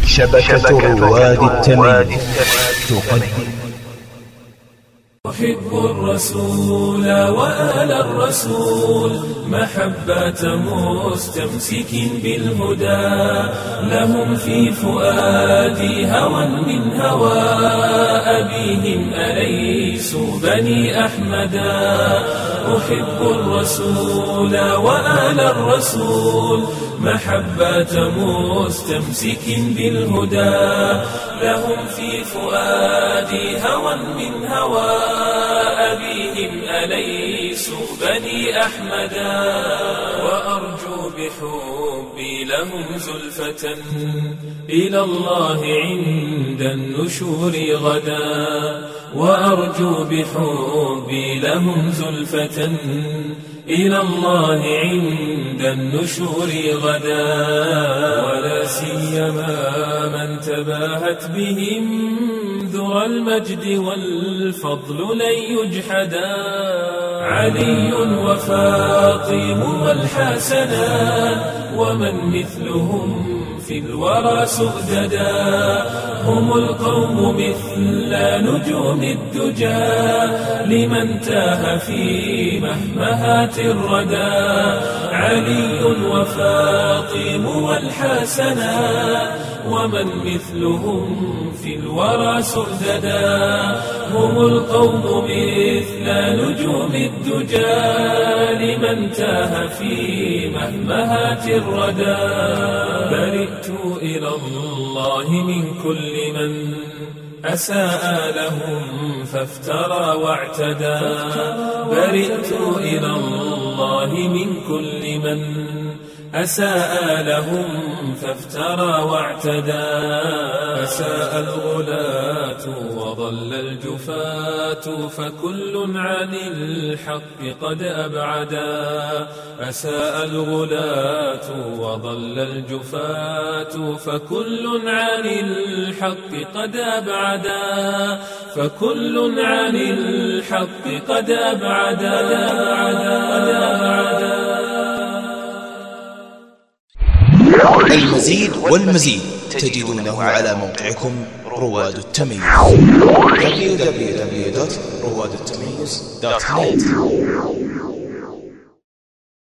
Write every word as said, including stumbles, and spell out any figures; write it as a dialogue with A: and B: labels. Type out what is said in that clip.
A: شبكة رواد التمييز تقدم.
B: أحب الرسول وآل الرسول محبة مستمسك بالهدى، لهم في فؤادي هوى من هوى أبيهم أليسوا بني أحمدا. أحب الرسول وآل الرسول محبة مستمسك بالهدى، لهم في فؤادي هوى من هوى أبيهم أليسوا بني أحمدا. وأرجو بحبي لهم زلفة إلى الله عند النشور غدا، وأرجو بحبي لهم زلفة إلى الله عند النشور غدا. ولا سيما من تباهت بهم ذرى المجد والفضل لن يجحدا، علي وفاطم والحسنان ومن مثلهم في الورى سؤددا. هم القوم مثل نجوم الدجى لمن تاه في مهمهات الردى، علي وفاطم والحسنان ومن مثلهم في الورى سؤددا. هم القوم مثل نجوم الدجى لمن تاه في مهمهات الردى. برئت إلى الله من كل من أساء لهم فافترى واعتدى، برئت إلى الله من كل من أساء لهم فافترى واعتدى. أساء الغلاة وضل الجفاة فكل عن الحق قد أبعدا، أساء الغلاة وضل الجفاة فكل عن الحق قد أبعدا، فكل عن الحق قد أبعدا.
A: المزيد والمزيد تجدونه على موقعكم رواد التميز دبليو دبليو دبليو دوت رواد التميز دوت نت.